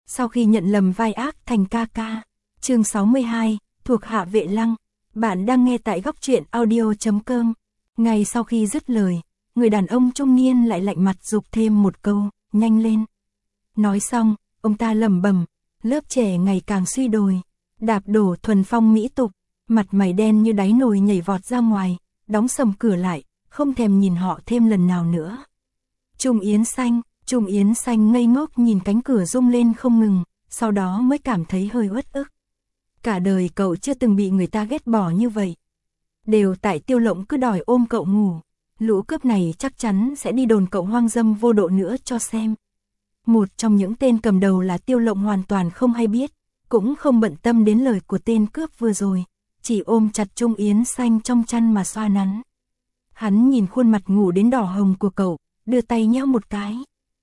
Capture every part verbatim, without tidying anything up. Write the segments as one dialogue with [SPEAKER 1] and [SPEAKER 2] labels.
[SPEAKER 1] sau khi nhận lầm vai ác thành ca ca. Chương sáu mươi hai, thuộc hạ Vệ Lăng. Bạn đang nghe tại góc truyện audio chấm com. Ngay sau khi dứt lời, người đàn ông trung niên lại lạnh mặt giục thêm một câu, nhanh lên. Nói xong, ông ta lẩm bẩm, lớp trẻ ngày càng suy đồi, đạp đổ thuần phong mỹ tục, mặt mày đen như đáy nồi nhảy vọt ra ngoài, đóng sầm cửa lại, không thèm nhìn họ thêm lần nào nữa. Trung Yến Xanh, Trung Yến Xanh ngây ngốc nhìn cánh cửa rung lên không ngừng, sau đó mới cảm thấy hơi uất ức. Cả đời cậu chưa từng bị người ta ghét bỏ như vậy. Đều tại Tiêu Lộng cứ đòi ôm cậu ngủ, lũ cướp này chắc chắn sẽ đi đồn cậu hoang dâm vô độ nữa cho xem. Một trong những tên cầm đầu là Tiêu Lộng hoàn toàn không hay biết, cũng không bận tâm đến lời của tên cướp vừa rồi, chỉ ôm chặt Trung Yến Xanh trong chăn mà xoa nắn. Hắn nhìn khuôn mặt ngủ đến đỏ hồng của cậu, đưa tay nhéo một cái.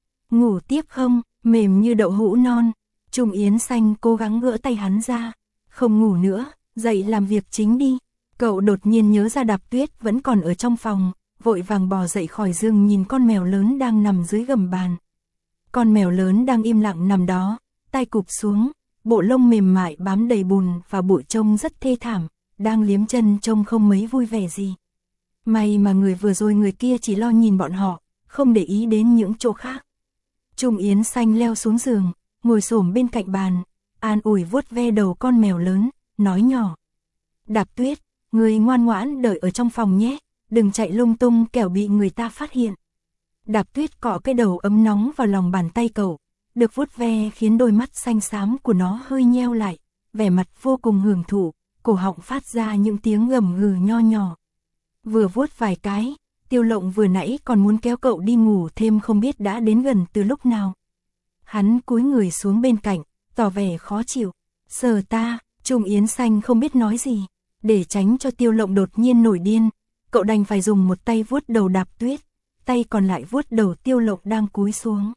[SPEAKER 1] Ngủ tiếp không, mềm như đậu hũ non. Trung Yến Xanh cố gắng gỡ tay hắn ra. Không ngủ nữa, dậy làm việc chính đi. Cậu đột nhiên nhớ ra Đạp Tuyết vẫn còn ở trong phòng, vội vàng bò dậy khỏi giường nhìn con mèo lớn đang nằm dưới gầm bàn. Con mèo lớn đang im lặng nằm đó, tai cụp xuống, bộ lông mềm mại bám đầy bùn và bụi trông rất thê thảm, đang liếm chân trông không mấy vui vẻ gì. May mà người vừa rồi người kia chỉ lo nhìn bọn họ, không để ý đến những chỗ khác. Trung Yến Xanh leo xuống giường, ngồi xổm bên cạnh bàn, an ủi vuốt ve đầu con mèo lớn, nói nhỏ. Đạp Tuyết, người ngoan ngoãn đợi ở trong phòng nhé, đừng chạy lung tung kẻo bị người ta phát hiện. Đạp Tuyết cọ cái đầu ấm nóng vào lòng bàn tay cậu, được vuốt ve khiến đôi mắt xanh xám của nó hơi nheo lại, vẻ mặt vô cùng hưởng thụ, cổ họng phát ra những tiếng gầm gừ nho nhỏ. Vừa vuốt vài cái, Tiêu Lộng vừa nãy còn muốn kéo cậu đi ngủ thêm không biết đã đến gần từ lúc nào. Hắn cúi người xuống bên cạnh, tỏ vẻ khó chịu. Sờ ta, Trung Yến Xanh không biết nói gì. Để tránh cho Tiêu Lộng đột nhiên nổi điên, cậu đành phải dùng một tay vuốt đầu Đạp Tuyết, tay còn lại vuốt đầu Tiêu Lộng đang cúi xuống.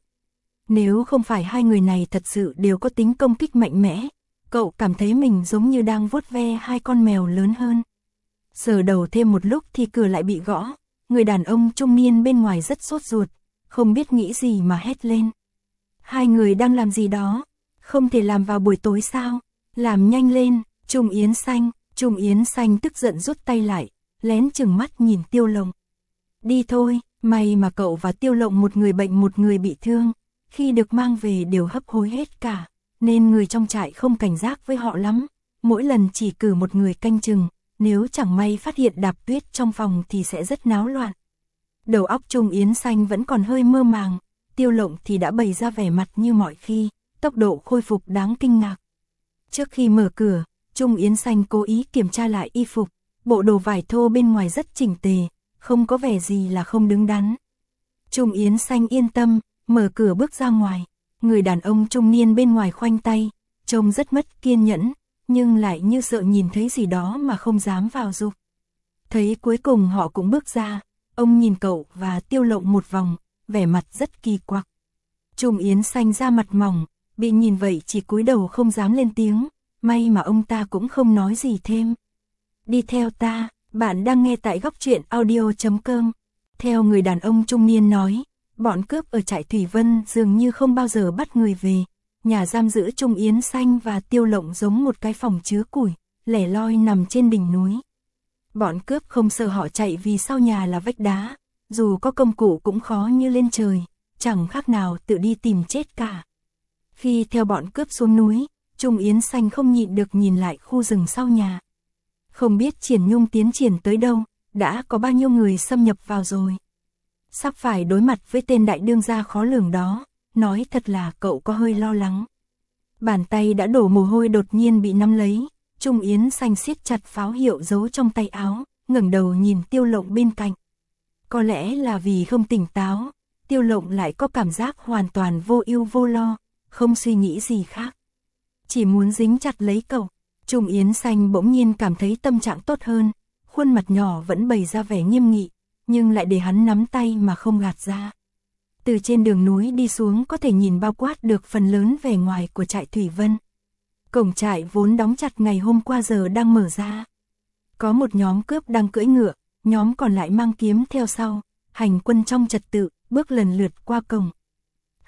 [SPEAKER 1] Nếu không phải hai người này thật sự đều có tính công kích mạnh mẽ, cậu cảm thấy mình giống như đang vuốt ve hai con mèo lớn hơn. Sờ đầu thêm một lúc thì cửa lại bị gõ. Người đàn ông trung niên bên ngoài rất sốt ruột, không biết nghĩ gì mà hét lên. Hai người đang làm gì đó? Không thể làm vào buổi tối sao? Làm nhanh lên. Trung Yến Xanh, Trung Yến Xanh tức giận rút tay lại, lén chừng mắt nhìn Tiêu Lộng. Đi thôi, may mà cậu và Tiêu Lộng một người bệnh một người bị thương, khi được mang về đều hấp hối hết cả, nên người trong trại không cảnh giác với họ lắm, mỗi lần chỉ cử một người canh chừng. Nếu chẳng may phát hiện Đạp Tuyết trong phòng thì sẽ rất náo loạn. Đầu óc Trung Yến Xanh vẫn còn hơi mơ màng, Tiêu Lộng thì đã bày ra vẻ mặt như mọi khi, tốc độ khôi phục đáng kinh ngạc. Trước khi mở cửa, Trung Yến Xanh cố ý kiểm tra lại y phục, bộ đồ vải thô bên ngoài rất chỉnh tề, không có vẻ gì là không đứng đắn. Trung Yến Xanh yên tâm, mở cửa bước ra ngoài, người đàn ông trung niên bên ngoài khoanh tay, trông rất mất kiên nhẫn, nhưng lại như sợ nhìn thấy gì đó mà không dám vào dục. Thấy cuối cùng họ cũng bước ra, ông nhìn cậu và Tiêu Lộng một vòng, vẻ mặt rất kỳ quặc. Trung Yến Xanh da mặt mỏng, bị nhìn vậy chỉ cúi đầu không dám lên tiếng, may mà ông ta cũng không nói gì thêm. Đi theo ta, bạn đang nghe tại góc truyện audio chấm com. Theo người đàn ông trung niên nói, bọn cướp ở trại Thủy Vân dường như không bao giờ bắt người về. Nhà giam giữ Trung Yến Xanh và Tiêu Lộng giống một cái phòng chứa củi, lẻ loi nằm trên đỉnh núi. Bọn cướp không sợ họ chạy vì sau nhà là vách đá, dù có công cụ cũng khó như lên trời, chẳng khác nào tự đi tìm chết cả. Khi theo bọn cướp xuống núi, Trung Yến Xanh không nhịn được nhìn lại khu rừng sau nhà. Không biết Triển Nhung tiến triển tới đâu, đã có bao nhiêu người xâm nhập vào rồi. Sắp phải đối mặt với tên đại đương gia khó lường đó. Nói thật là cậu có hơi lo lắng. Bàn tay đã đổ mồ hôi đột nhiên bị nắm lấy, Trung Yến Xanh siết chặt pháo hiệu giấu trong tay áo, ngẩng đầu nhìn Tiêu Lộng bên cạnh. Có lẽ là vì không tỉnh táo, Tiêu Lộng lại có cảm giác hoàn toàn vô ưu vô lo, không suy nghĩ gì khác. Chỉ muốn dính chặt lấy cậu. Trung Yến Xanh bỗng nhiên cảm thấy tâm trạng tốt hơn, khuôn mặt nhỏ vẫn bày ra vẻ nghiêm nghị, nhưng lại để hắn nắm tay mà không gạt ra. Từ trên đường núi đi xuống có thể nhìn bao quát được phần lớn vẻ ngoài của trại Thủy Vân. Cổng trại vốn đóng chặt ngày hôm qua giờ đang mở ra. Có một nhóm cướp đang cưỡi ngựa, nhóm còn lại mang kiếm theo sau, hành quân trong trật tự, bước lần lượt qua cổng.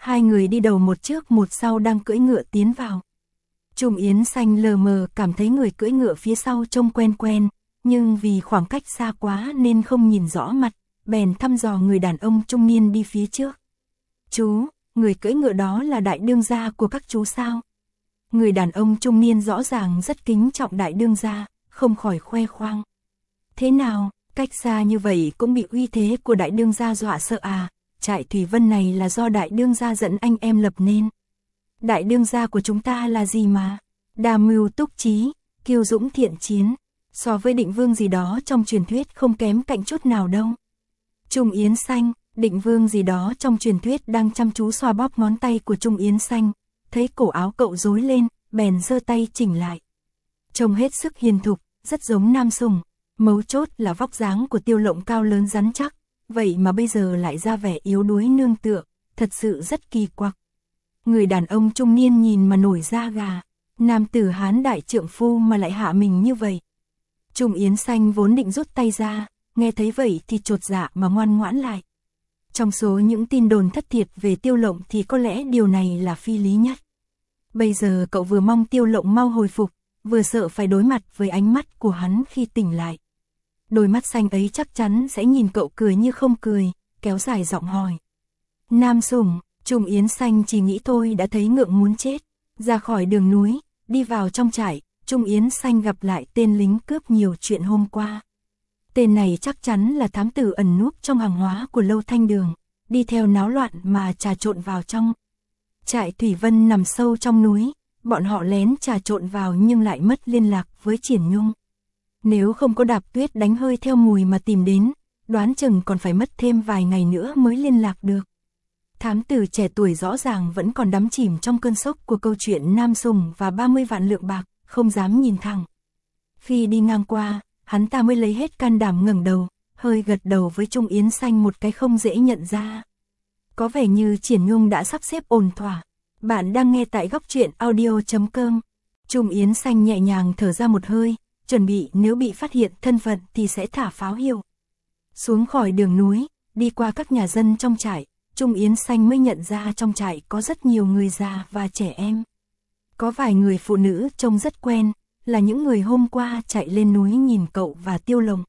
[SPEAKER 1] Hai người đi đầu một trước một sau đang cưỡi ngựa tiến vào. Trung Yến Xanh lờ mờ cảm thấy người cưỡi ngựa phía sau trông quen quen, nhưng vì khoảng cách xa quá nên không nhìn rõ mặt, bèn thăm dò người đàn ông trung niên đi phía trước. Chú, người cưỡi ngựa đó là đại đương gia của các chú sao? Người đàn ông trung niên rõ ràng rất kính trọng đại đương gia, không khỏi khoe khoang. Thế nào, cách xa như vậy cũng bị uy thế của đại đương gia dọa sợ à? Trại Thủy Vân này là do đại đương gia dẫn anh em lập nên. Đại đương gia của chúng ta là gì mà? Đa mưu túc trí, kiêu dũng thiện chiến, so với Định Vương gì đó trong truyền thuyết không kém cạnh chút nào đâu. Trung Yến Xanh, Định Vương gì đó trong truyền thuyết đang chăm chú xoa bóp ngón tay của Trung Yến Xanh, thấy cổ áo cậu rối lên, bèn giơ tay chỉnh lại. Trông hết sức hiền thục, rất giống Nam Sùng, mấu chốt là vóc dáng của Tiêu Lộng cao lớn rắn chắc, vậy mà bây giờ lại ra vẻ yếu đuối nương tựa, thật sự rất kỳ quặc. Người đàn ông trung niên nhìn mà nổi da gà, nam tử Hán đại trượng phu mà lại hạ mình như vậy. Trung Yến Xanh vốn định rút tay ra, nghe thấy vậy thì chột dạ mà ngoan ngoãn lại. Trong số những tin đồn thất thiệt về Tiêu Lộng thì có lẽ điều này là phi lý nhất. Bây giờ cậu vừa mong Tiêu Lộng mau hồi phục, vừa sợ phải đối mặt với ánh mắt của hắn khi tỉnh lại. Đôi mắt xanh ấy chắc chắn sẽ nhìn cậu cười như không cười, kéo dài giọng hỏi. Nam Sùng, Trung Yến Xanh chỉ nghĩ thôi đã thấy ngượng muốn chết. Ra khỏi đường núi, đi vào trong trại, Trung Yến Xanh gặp lại tên lính cướp nhiều chuyện hôm qua. Tên này chắc chắn là thám tử ẩn núp trong hàng hóa của Lâu Thanh Đường, đi theo náo loạn mà trà trộn vào trong. Trại Thủy Vân nằm sâu trong núi, bọn họ lén trà trộn vào nhưng lại mất liên lạc với Triển Nhung. Nếu không có Đạp Tuyết đánh hơi theo mùi mà tìm đến, đoán chừng còn phải mất thêm vài ngày nữa mới liên lạc được. Thám tử trẻ tuổi rõ ràng vẫn còn đắm chìm trong cơn sốc của câu chuyện Nam Sùng và ba mươi vạn lượng bạc, không dám nhìn thẳng. Khi đi ngang qua, hắn ta mới lấy hết can đảm ngẩng đầu, hơi gật đầu với Trung Yến Xanh một cái không dễ nhận ra. Có vẻ như Triển Nhung đã sắp xếp ổn thỏa. Bạn đang nghe tại góc truyện audio chấm com. Trung Yến Xanh nhẹ nhàng thở ra một hơi, chuẩn bị nếu bị phát hiện thân phận thì sẽ thả pháo hiệu. Xuống khỏi đường núi, đi qua các nhà dân trong trại, Trung Yến Xanh mới nhận ra trong trại có rất nhiều người già và trẻ em. Có vài người phụ nữ trông rất quen, là những người hôm qua chạy lên núi nhìn cậu và Tiêu Lộng.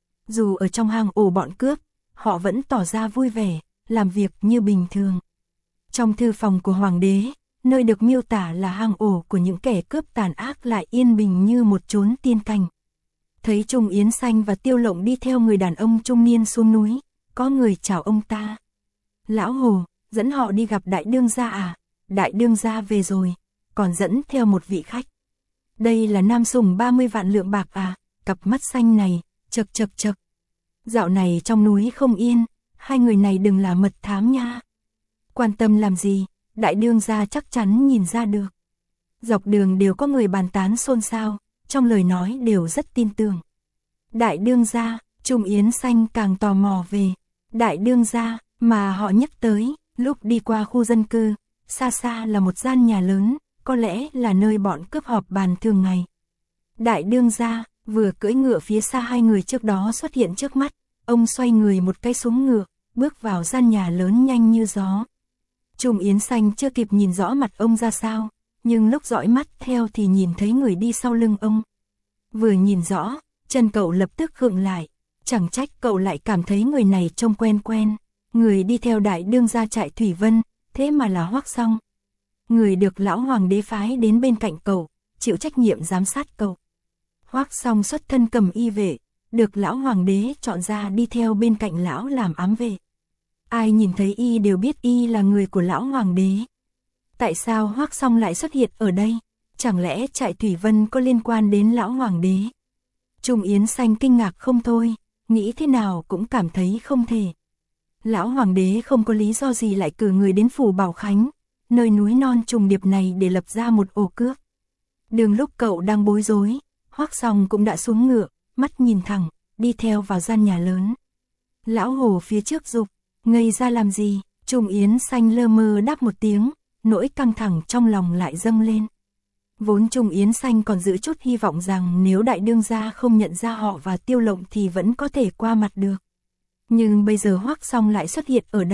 [SPEAKER 1] Dù ở trong hang ổ bọn cướp, họ vẫn tỏ ra vui vẻ, làm việc như bình thường. Trong thư phòng của Hoàng đế, nơi được miêu tả là hang ổ của những kẻ cướp tàn ác lại yên bình như một chốn tiên cảnh. Thấy Trung Yến Xanh và Tiêu Lộng đi theo người đàn ông trung niên xuống núi, có người chào ông ta. Lão Hồ, dẫn họ đi gặp đại đương gia à? Đại đương gia về rồi, còn dẫn theo một vị khách. Đây là Nam Sùng ba mươi vạn lượng bạc à? Cặp mắt xanh này, chật chật chật. Dạo này trong núi không yên, hai người này đừng là mật thám nha. Quan tâm làm gì, đại đương gia chắc chắn nhìn ra được. Dọc đường đều có người bàn tán xôn xao, trong lời nói đều rất tin tưởng. Đại đương gia, Trung Yến Xanh càng tò mò về. Đại đương gia mà họ nhắc tới, lúc đi qua khu dân cư, xa xa là một gian nhà lớn, có lẽ là nơi bọn cướp họp bàn thường ngày. Đại đương gia, vừa cưỡi ngựa phía xa hai người trước đó xuất hiện trước mắt, ông xoay người một cái xuống ngựa, bước vào gian nhà lớn nhanh như gió. Trung Yến Xanh chưa kịp nhìn rõ mặt ông ra sao, nhưng lúc dõi mắt theo thì nhìn thấy người đi sau lưng ông. Vừa nhìn rõ, chân cậu lập tức khựng lại, chẳng trách cậu lại cảm thấy người này trông quen quen. Người đi theo đại đương gia trại Thủy Vân, thế mà là Hoắc Song. Người được lão hoàng đế phái đến bên cạnh cậu, chịu trách nhiệm giám sát cậu. Hoắc Song xuất thân cầm y vệ, được lão hoàng đế chọn ra đi theo bên cạnh lão làm ám vệ. Ai nhìn thấy y đều biết y là người của lão hoàng đế. Tại sao Hoắc Song lại xuất hiện ở đây? Chẳng lẽ trại Thủy Vân có liên quan đến lão hoàng đế? Trung Yến Xanh kinh ngạc không thôi, nghĩ thế nào cũng cảm thấy không thể. Lão hoàng đế không có lý do gì lại cử người đến phủ Bảo Khánh, nơi núi non trùng điệp này để lập ra một ổ cướp. Đường lúc cậu đang bối rối, Hoắc Song cũng đã xuống ngựa, mắt nhìn thẳng, đi theo vào gian nhà lớn. Lão Hồ phía trước giục, ngây ra làm gì? Trung Yến Xanh lơ mơ đáp một tiếng, nỗi căng thẳng trong lòng lại dâng lên. Vốn Trung Yến Xanh còn giữ chút hy vọng rằng nếu đại đương gia không nhận ra họ và Tiêu Lộng thì vẫn có thể qua mặt được. Nhưng bây giờ Hoắc Song lại xuất hiện ở đây,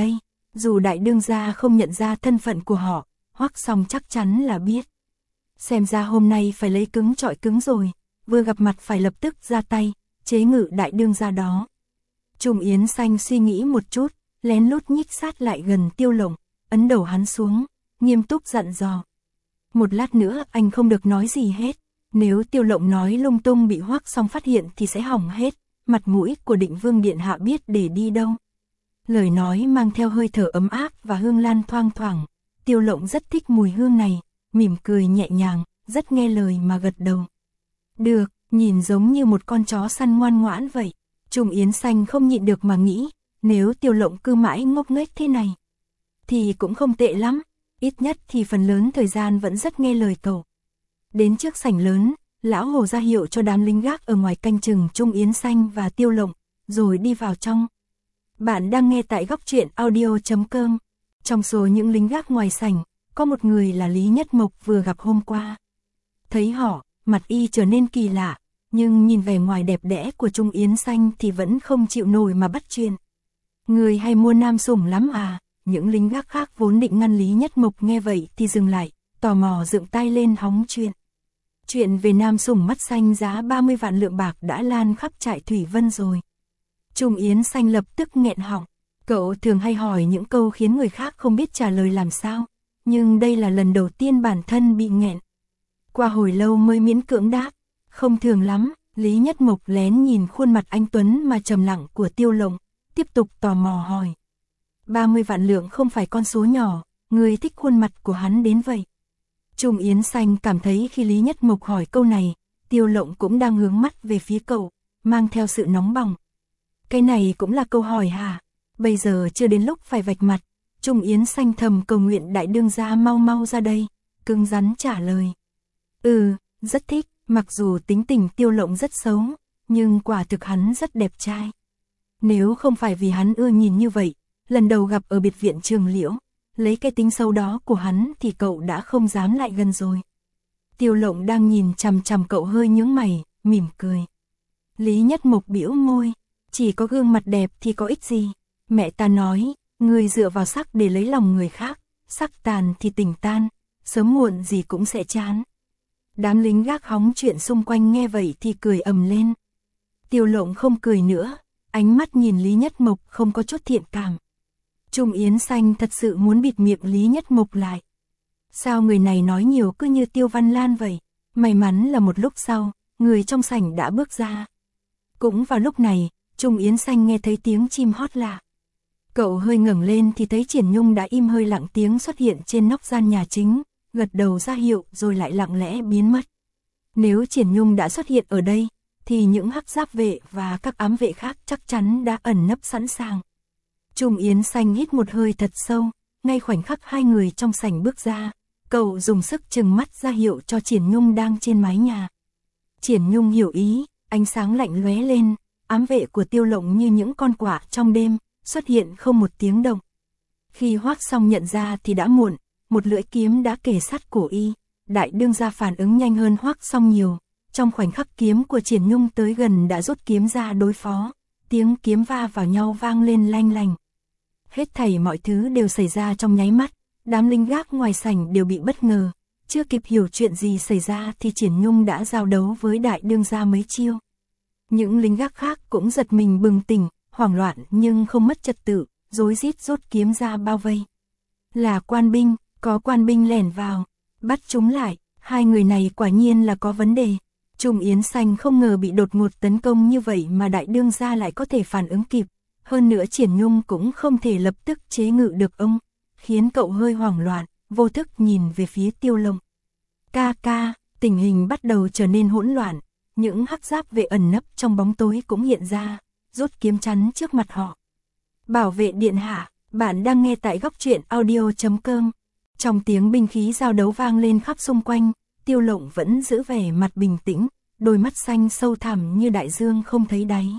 [SPEAKER 1] Dù đại đương gia không nhận ra thân phận của họ, Hoắc Song chắc chắn là biết. Xem ra hôm nay phải lấy cứng trọi cứng rồi, vừa gặp mặt phải lập tức ra tay, chế ngự đại đương gia đó. Trung Yến Xanh suy nghĩ một chút, lén lút nhích sát lại gần Tiêu Lộng, ấn đầu hắn xuống, nghiêm túc dặn dò. Một lát nữa anh không được nói gì hết, nếu Tiêu Lộng nói lung tung bị Hoắc Song phát hiện thì sẽ hỏng hết, mặt mũi của Định Vương điện hạ biết để đi đâu. Lời nói mang theo hơi thở ấm áp và hương lan thoang thoảng, Tiêu Lộng rất thích mùi hương này, mỉm cười nhẹ nhàng, rất nghe lời mà gật đầu. Được, nhìn giống như một con chó săn ngoan ngoãn vậy. Trung Yến Xanh không nhịn được mà nghĩ, nếu Tiêu Lộng cứ mãi ngốc nghếch thế này, thì cũng không tệ lắm, ít nhất thì phần lớn thời gian vẫn rất nghe lời cậu. Đến trước sảnh lớn, lão Hồ ra hiệu cho đám lính gác ở ngoài canh chừng Trung Yến Xanh và Tiêu Lộng, rồi đi vào trong. Bạn đang nghe tại góc truyện audio chấm com. Trong số những lính gác ngoài sảnh, có một người là Lý Nhất Mộc vừa gặp hôm qua. Thấy họ, mặt y trở nên kỳ lạ, nhưng nhìn vẻ ngoài đẹp đẽ của Trung Yến Xanh thì vẫn không chịu nổi mà bắt chuyện. Người hay mua nam sủng lắm à? Những lính gác khác vốn định ngăn Lý Nhất Mộc nghe vậy thì dừng lại, tò mò dựng tay lên hóng chuyện. Chuyện về nam sủng mắt xanh giá ba mươi vạn lượng bạc đã lan khắp trại Thủy Vân rồi. Trung Yến Xanh lập tức nghẹn họng. Cậu thường hay hỏi những câu khiến người khác không biết trả lời làm sao, nhưng đây là lần đầu tiên bản thân bị nghẹn. Qua hồi lâu mới miễn cưỡng đáp, không thường lắm. Lý Nhất Mộc lén nhìn khuôn mặt anh tuấn mà trầm lặng của Tiêu Lộng, tiếp tục tò mò hỏi. ba mươi vạn lượng không phải con số nhỏ, người thích khuôn mặt của hắn đến vậy. Trung Yến Xanh cảm thấy khi Lý Nhất Mộc hỏi câu này, Tiêu Lộng cũng đang hướng mắt về phía cậu, mang theo sự nóng bỏng. Cái này cũng là câu hỏi hả? Bây giờ chưa đến lúc phải vạch mặt. Trung Yến Xanh thầm cầu nguyện đại đương gia mau mau ra đây, cứng rắn trả lời. Ừ, rất thích, mặc dù tính tình Tiêu Lộng rất xấu, nhưng quả thực hắn rất đẹp trai. Nếu không phải vì hắn ưa nhìn như vậy, lần đầu gặp ở biệt viện Trường Liễu, lấy cái tính xấu đó của hắn thì cậu đã không dám lại gần rồi. Tiêu Lộng đang nhìn chằm chằm cậu hơi nhướng mày, mỉm cười. Lý Nhất Mộc bĩu môi, chỉ có gương mặt đẹp thì có ích gì? Mẹ ta nói, người dựa vào sắc để lấy lòng người khác, sắc tàn thì tình tan, sớm muộn gì cũng sẽ chán. Đám lính gác hóng chuyện xung quanh nghe vậy thì cười ầm lên. Tiêu Lộng không cười nữa, ánh mắt nhìn Lý Nhất Mộc không có chút thiện cảm. Trung Yến Xanh thật sự muốn bịt miệng Lý Nhất Mộc lại. Sao người này nói nhiều cứ như Tiêu Văn Lan vậy? May mắn là một lúc sau, người trong sảnh đã bước ra. Cũng vào lúc này, Trung Yến Xanh nghe thấy tiếng chim hót lạ. Cậu hơi ngẩng lên thì thấy Triển Nhung đã im hơi lặng tiếng xuất hiện trên nóc gian nhà chính, gật đầu ra hiệu rồi lại lặng lẽ biến mất. Nếu Triển Nhung đã xuất hiện ở đây, thì những hắc giáp vệ và các ám vệ khác chắc chắn đã ẩn nấp sẵn sàng. Trung Yến Xanh hít một hơi thật sâu, ngay khoảnh khắc hai người trong sảnh bước ra, cậu dùng sức trừng mắt ra hiệu cho Triển Nhung đang trên mái nhà. Triển Nhung hiểu ý, ánh sáng lạnh lóe lên, ám vệ của Tiêu Lộng như những con quạ trong đêm, xuất hiện không một tiếng động. Khi Hoắc Song nhận ra thì đã muộn, một lưỡi kiếm đã kề sát cổ y, đại đương gia phản ứng nhanh hơn Hoắc Song nhiều, trong khoảnh khắc kiếm của Triển Nhung tới gần đã rút kiếm ra đối phó, tiếng kiếm va vào nhau vang lên lanh lành. Hết thảy mọi thứ đều xảy ra trong nháy mắt, đám lính gác ngoài sảnh đều bị bất ngờ, chưa kịp hiểu chuyện gì xảy ra thì Triển Nhung đã giao đấu với đại đương gia mấy chiêu. Những lính gác khác cũng giật mình bừng tỉnh, hoảng loạn nhưng không mất trật tự, rối rít rút kiếm ra bao vây. Là quan binh, có quan binh lẻn vào, bắt chúng lại, hai người này quả nhiên là có vấn đề. Trung Yến Xanh không ngờ bị đột ngột tấn công như vậy mà đại đương gia lại có thể phản ứng kịp, hơn nữa Triển Nhung cũng không thể lập tức chế ngự được ông, khiến cậu hơi hoảng loạn, vô thức nhìn về phía Tiêu Lộng. Ca ca, tình hình bắt đầu trở nên hỗn loạn, những hắc giáp vệ ẩn nấp trong bóng tối cũng hiện ra, rút kiếm chắn trước mặt họ. Bảo vệ điện hạ, bạn đang nghe tại góc truyện audio chấm com. Trong tiếng binh khí giao đấu vang lên khắp xung quanh, Tiêu Lộng vẫn giữ vẻ mặt bình tĩnh, đôi mắt xanh sâu thẳm như đại dương không thấy đáy.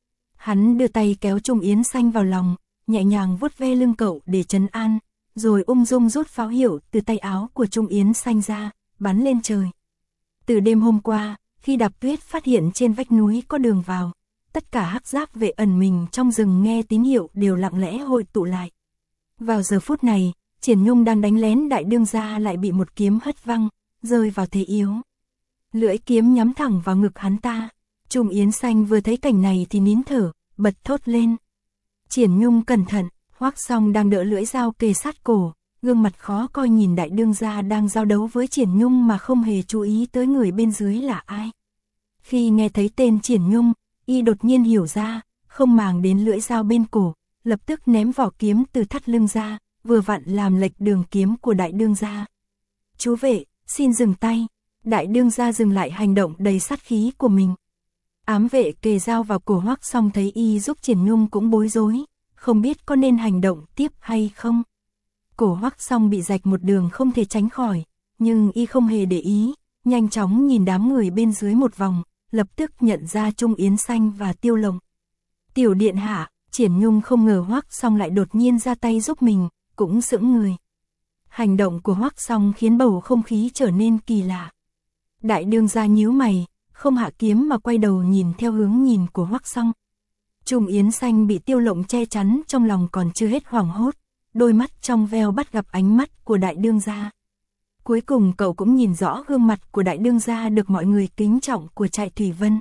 [SPEAKER 1] Hắn đưa tay kéo Trung Yến Xanh vào lòng, nhẹ nhàng vuốt ve lưng cậu để trấn an, rồi ung dung rút pháo hiệu từ tay áo của Trung Yến Xanh ra, bắn lên trời. Từ đêm hôm qua, khi Đạp Tuyết phát hiện trên vách núi có đường vào, tất cả hắc giáp vệ ẩn mình trong rừng nghe tín hiệu đều lặng lẽ hội tụ lại. Vào giờ phút này, Triển Nhung đang đánh lén đại đương gia lại bị một kiếm hất văng, rơi vào thế yếu. Lưỡi kiếm nhắm thẳng vào ngực hắn ta. Trung Yến Xanh vừa thấy cảnh này thì nín thở, bật thốt lên. Triển Nhung cẩn thận, Hoắc Song đang đỡ lưỡi dao kề sát cổ, gương mặt khó coi nhìn đại đương gia đang giao đấu với Triển Nhung mà không hề chú ý tới người bên dưới là ai. Khi nghe thấy tên Triển Nhung, y đột nhiên hiểu ra, không màng đến lưỡi dao bên cổ, lập tức ném vỏ kiếm từ thắt lưng ra, vừa vặn làm lệch đường kiếm của đại đương gia. Chú vệ, xin dừng tay. Đại đương gia dừng lại hành động đầy sát khí của mình. Ám vệ kề dao vào cổ Hoắc Song thấy y giúp Triển Nhung cũng bối rối, không biết có nên hành động tiếp hay không. Cổ Hoắc Song bị rạch một đường không thể tránh khỏi, nhưng y không hề để ý, nhanh chóng nhìn đám người bên dưới một vòng, lập tức nhận ra Trung Yến Xanh và Tiêu Lộng. Tiểu điện hạ, Triển Nhung không ngờ Hoắc Song lại đột nhiên ra tay giúp mình, cũng sững người. Hành động của Hoắc Song khiến bầu không khí trở nên kỳ lạ. Đại đương gia nhíu mày, không hạ kiếm mà quay đầu nhìn theo hướng nhìn của Hoắc Song. Trung Yến Xanh bị Tiêu Lộng che chắn trong lòng còn chưa hết hoảng hốt, đôi mắt trong veo bắt gặp ánh mắt của đại đương gia. Cuối cùng cậu cũng nhìn rõ gương mặt của đại đương gia được mọi người kính trọng của trại Thủy Vân.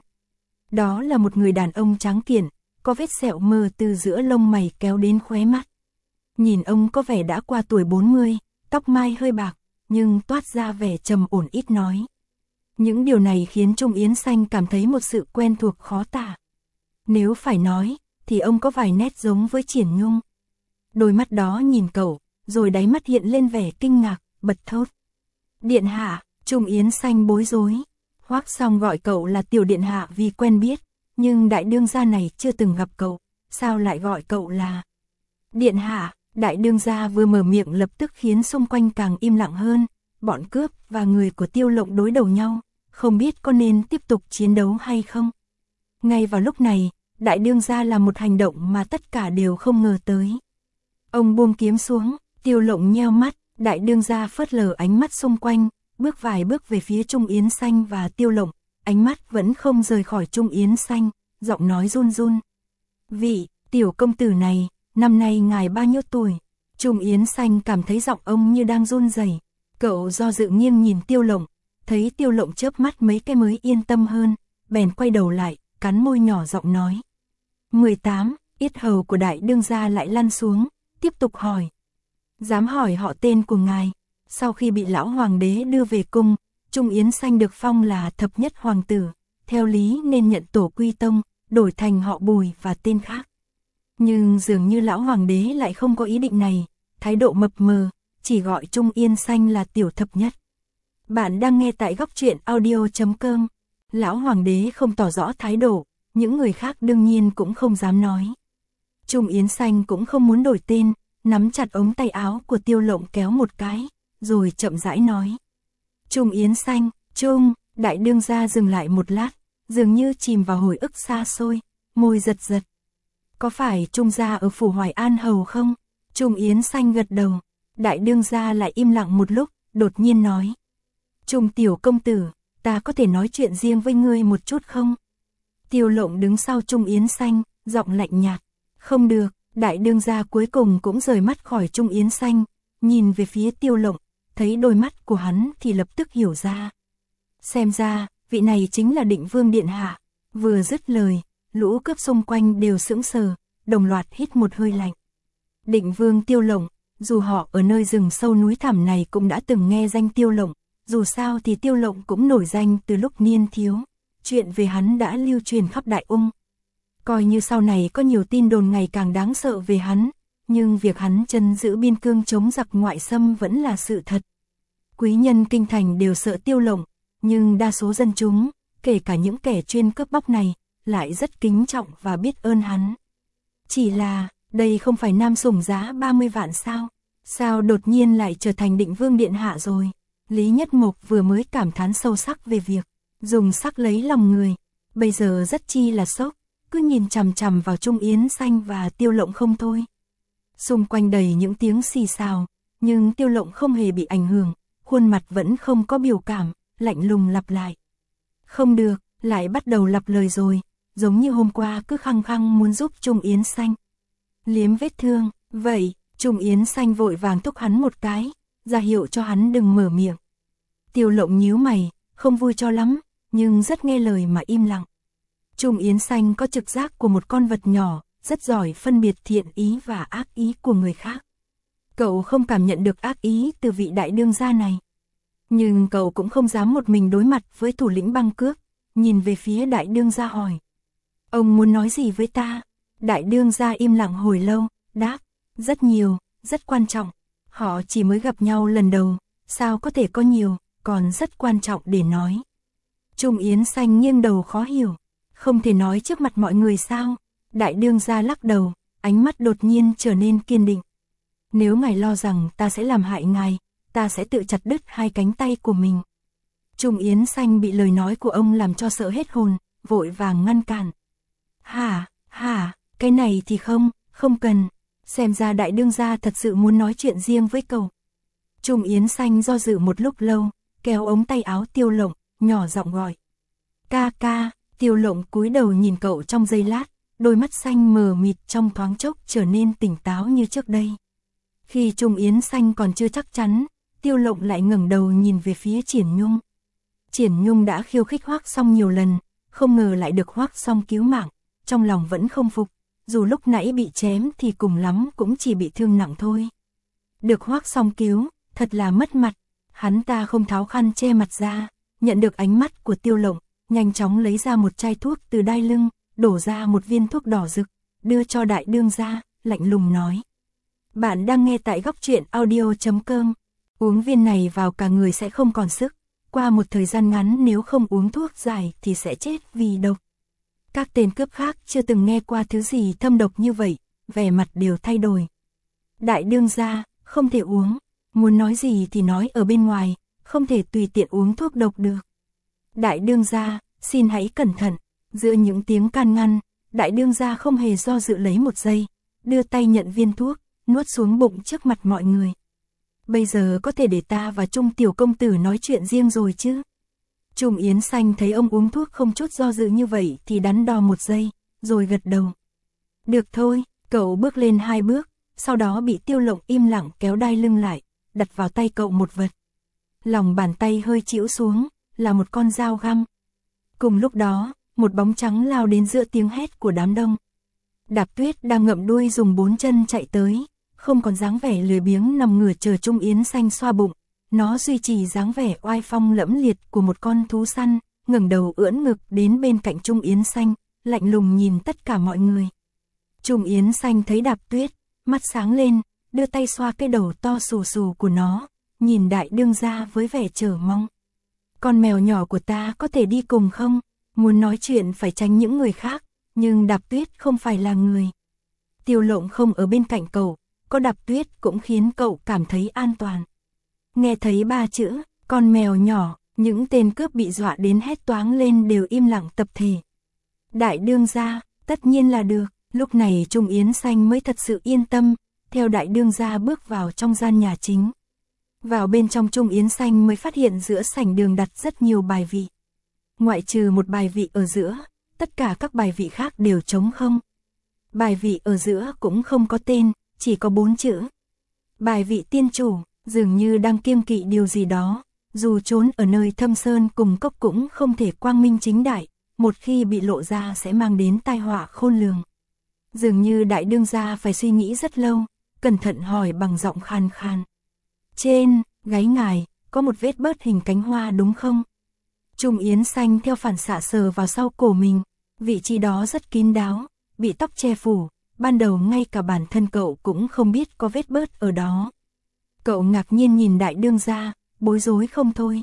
[SPEAKER 1] Đó là một người đàn ông trắng kiện, có vết sẹo mờ từ giữa lông mày kéo đến khóe mắt. Nhìn ông có vẻ đã qua tuổi bốn mươi, tóc mai hơi bạc, nhưng toát ra vẻ trầm ổn ít nói. Những điều này khiến Trung Yến Xanh cảm thấy một sự quen thuộc khó tả. Nếu phải nói, thì ông có vài nét giống với Triển Nhung. Đôi mắt đó nhìn cậu, rồi đáy mắt hiện lên vẻ kinh ngạc, bật thốt. Điện hạ, Trung Yến Xanh bối rối. Hoắc Song gọi cậu là tiểu điện hạ vì quen biết, nhưng đại đương gia này chưa từng gặp cậu, sao lại gọi cậu là điện hạ? Đại đương gia vừa mở miệng lập tức khiến xung quanh càng im lặng hơn, bọn cướp và người của Tiêu Lộng đối đầu nhau, không biết có nên tiếp tục chiến đấu hay không. Ngay vào lúc này, đại đương gia làm một hành động mà tất cả đều không ngờ tới. Ông buông kiếm xuống, Tiêu Lộng nheo mắt, đại đương gia phớt lờ ánh mắt xung quanh, bước vài bước về phía Trung Yến Xanh và Tiêu Lộng, ánh mắt vẫn không rời khỏi Trung Yến Xanh, giọng nói run run. Vị, tiểu công tử này, năm nay ngài bao nhiêu tuổi? Trung Yến Xanh cảm thấy giọng ông như đang run rẩy. Cậu do dự nghiêng nhìn Tiêu Lộng, thấy Tiêu Lộng chớp mắt mấy cái mới yên tâm hơn, bèn quay đầu lại, cắn môi nhỏ giọng nói. mười tám, yết hầu của đại đương gia lại lăn xuống, tiếp tục hỏi. Dám hỏi họ tên của ngài? Sau khi bị lão hoàng đế đưa về cung, Trung Yến Xanh được phong là thập nhất hoàng tử, theo lý nên nhận tổ quy tông, đổi thành họ Bùi và tên khác. Nhưng dường như lão hoàng đế lại không có ý định này, thái độ mập mờ, chỉ gọi Trung Yến Xanh là tiểu thập nhất. Bạn đang nghe tại góc truyện audio chấm com. Lão hoàng đế không tỏ rõ thái độ, những người khác đương nhiên cũng không dám nói. Trung Yến Xanh cũng không muốn đổi tên, nắm chặt ống tay áo của Tiêu Lộng kéo một cái, rồi chậm rãi nói. Trung Yến Xanh, Trung, đại đương gia dừng lại một lát, dường như chìm vào hồi ức xa xôi, môi giật giật. Có phải Trung gia ở phủ Hoài An hầu không? Trung Yến Xanh gật đầu, đại đương gia lại im lặng một lúc, đột nhiên nói. Trung tiểu công tử, ta có thể nói chuyện riêng với ngươi một chút không? Tiêu Lộng đứng sau Trung Yến Xanh, giọng lạnh nhạt. Không được, đại đương gia cuối cùng cũng rời mắt khỏi Trung Yến Xanh, nhìn về phía Tiêu Lộng, thấy đôi mắt của hắn thì lập tức hiểu ra. Xem ra, vị này chính là Định Vương điện hạ. Vừa dứt lời, lũ cướp xung quanh đều sững sờ, đồng loạt hít một hơi lạnh. Định Vương Tiêu Lộng, dù họ ở nơi rừng sâu núi thẳm này cũng đã từng nghe danh Tiêu Lộng, dù sao thì Tiêu Lộng cũng nổi danh từ lúc niên thiếu, chuyện về hắn đã lưu truyền khắp Đại Ung. Coi như sau này có nhiều tin đồn ngày càng đáng sợ về hắn, nhưng việc hắn chân giữ biên cương chống giặc ngoại xâm vẫn là sự thật. Quý nhân kinh thành đều sợ Tiêu Lộng, nhưng đa số dân chúng, kể cả những kẻ chuyên cướp bóc này, lại rất kính trọng và biết ơn hắn. Chỉ là, đây không phải nam sủng giá ba mươi vạn sao? Sao đột nhiên lại trở thành Định Vương điện hạ rồi? Lý Nhất Mộc vừa mới cảm thán sâu sắc về việc dùng sắc lấy lòng người, bây giờ rất chi là sốc, cứ nhìn chằm chằm vào Trung Yến Xanh và Tiêu Lộng không thôi. Xung quanh đầy những tiếng xì xào, nhưng Tiêu Lộng không hề bị ảnh hưởng, khuôn mặt vẫn không có biểu cảm, lạnh lùng lặp lại. Không được, lại bắt đầu lặp lời rồi, giống như hôm qua cứ khăng khăng muốn giúp Trung Yến Xanh liếm vết thương. Vậy, Trung Yến Xanh vội vàng thúc hắn một cái, ra hiệu cho hắn đừng mở miệng. Tiêu Lộng nhíu mày, không vui cho lắm, nhưng rất nghe lời mà im lặng. Trung Yến Xanh có trực giác của một con vật nhỏ, rất giỏi phân biệt thiện ý và ác ý của người khác. Cậu không cảm nhận được ác ý từ vị đại đương gia này. Nhưng cậu cũng không dám một mình đối mặt với thủ lĩnh băng cướp, nhìn về phía đại đương gia hỏi. Ông muốn nói gì với ta? Đại đương gia im lặng hồi lâu, đáp, rất nhiều, rất quan trọng. Họ chỉ mới gặp nhau lần đầu, sao có thể có nhiều, còn rất quan trọng để nói. Trung Yến Xanh nghiêng đầu khó hiểu, không thể nói trước mặt mọi người sao? Đại đương gia lắc đầu, ánh mắt đột nhiên trở nên kiên định. Nếu ngài lo rằng ta sẽ làm hại ngài, ta sẽ tự chặt đứt hai cánh tay của mình. Trung Yến Xanh bị lời nói của ông làm cho sợ hết hồn, vội vàng ngăn cản. Hả, hả, cái này thì không, không cần. Xem ra đại đương gia thật sự muốn nói chuyện riêng với cậu. Trung Yến Xanh do dự một lúc lâu, kéo ống tay áo Tiêu Lộng, nhỏ giọng gọi. Ca ca. Tiêu Lộng cúi đầu nhìn cậu trong giây lát, đôi mắt xanh mờ mịt trong thoáng chốc trở nên tỉnh táo như trước đây. Khi Trung Yến Xanh còn chưa chắc chắn, Tiêu Lộng lại ngẩng đầu nhìn về phía Triển Nhung. Triển Nhung đã khiêu khích Hoắc Song nhiều lần, không ngờ lại được Hoắc Song cứu mạng, trong lòng vẫn không phục, dù lúc nãy bị chém thì cùng lắm cũng chỉ bị thương nặng thôi. Được Hoắc Song cứu, thật là mất mặt, hắn ta không tháo khăn che mặt ra, nhận được ánh mắt của Tiêu Lộng, nhanh chóng lấy ra một chai thuốc từ đai lưng, đổ ra một viên thuốc đỏ rực, đưa cho đại đương gia, lạnh lùng nói. Bạn đang nghe tại góc truyện audio chấm com. Uống viên này vào cả người sẽ không còn sức, qua một thời gian ngắn nếu không uống thuốc dài thì sẽ chết vì độc. Các tên cướp khác chưa từng nghe qua thứ gì thâm độc như vậy, vẻ mặt đều thay đổi. Đại đương gia, không thể uống, muốn nói gì thì nói ở bên ngoài, không thể tùy tiện uống thuốc độc được. Đại đương gia, xin hãy cẩn thận. Giữa những tiếng can ngăn, đại đương gia không hề do dự lấy một giây, đưa tay nhận viên thuốc, nuốt xuống bụng trước mặt mọi người. Bây giờ có thể để ta và Trung tiểu công tử nói chuyện riêng rồi chứ? Trung Yến Xanh thấy ông uống thuốc không chút do dự như vậy thì đắn đo một giây, rồi gật đầu. Được thôi, cậu bước lên hai bước, sau đó bị Tiêu Lộng im lặng kéo đai lưng lại, đặt vào tay cậu một vật. Lòng bàn tay hơi chĩu xuống, là một con dao găm. Cùng lúc đó, một bóng trắng lao đến giữa tiếng hét của đám đông. Đạp Tuyết đang ngậm đuôi dùng bốn chân chạy tới, không còn dáng vẻ lười biếng nằm ngửa chờ Trung Yến Xanh xoa bụng. Nó duy trì dáng vẻ oai phong lẫm liệt của một con thú săn, ngẩng đầu ưỡn ngực đến bên cạnh Trung Yến Xanh, lạnh lùng nhìn tất cả mọi người. Trung Yến Xanh thấy Đạp Tuyết, mắt sáng lên, đưa tay xoa cái đầu to xù xù của nó, nhìn đại đương gia với vẻ chờ mong. Con mèo nhỏ của ta có thể đi cùng không? Muốn nói chuyện phải tránh những người khác, nhưng Đạp Tuyết không phải là người. Tiêu Lộng không ở bên cạnh cậu, có Đạp Tuyết cũng khiến cậu cảm thấy an toàn. Nghe thấy ba chữ, con mèo nhỏ, những tên cướp bị dọa đến hét toáng lên đều im lặng tập thể. Đại đương gia, tất nhiên là được, lúc này Trung Yến Xanh mới thật sự yên tâm, theo đại đương gia bước vào trong gian nhà chính. Vào bên trong Trung Yến Xanh mới phát hiện giữa sảnh đường đặt rất nhiều bài vị. Ngoại trừ một bài vị ở giữa, tất cả các bài vị khác đều trống không. Bài vị ở giữa cũng không có tên, chỉ có bốn chữ. Bài vị tiên chủ, dường như đang kiêng kỵ điều gì đó, dù trốn ở nơi thâm sơn cùng cốc cũng không thể quang minh chính đại, một khi bị lộ ra sẽ mang đến tai họa khôn lường. Dường như đại đương gia phải suy nghĩ rất lâu, cẩn thận hỏi bằng giọng khan khan. Trên, gáy ngài, có một vết bớt hình cánh hoa đúng không? Trung Yến Xanh theo phản xạ sờ vào sau cổ mình, vị trí đó rất kín đáo, bị tóc che phủ, ban đầu ngay cả bản thân cậu cũng không biết có vết bớt ở đó. Cậu ngạc nhiên nhìn đại đương gia, bối rối không thôi.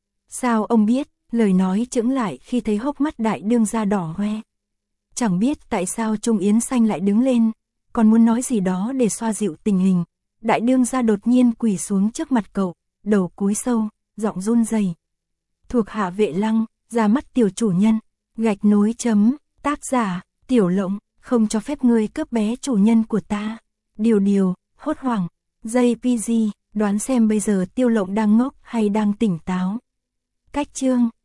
[SPEAKER 1] Sao ông biết? Lời nói chững lại khi thấy hốc mắt đại đương gia đỏ hoe. Chẳng biết tại sao Trung Yến Xanh lại đứng lên, còn muốn nói gì đó để xoa dịu tình hình. Đại đương gia đột nhiên quỳ xuống trước mặt cậu, đầu cúi sâu, giọng run rẩy. Thuộc hạ Vệ Lăng, ra mắt tiểu chủ nhân, gạch nối chấm, tác giả, Tiểu Lộng, không cho phép ngươi cướp bé chủ nhân của ta. Điều điều, hốt hoảng, jê pê giê, đoán xem bây giờ Tiêu Lộng đang ngốc hay đang tỉnh táo. Cách chương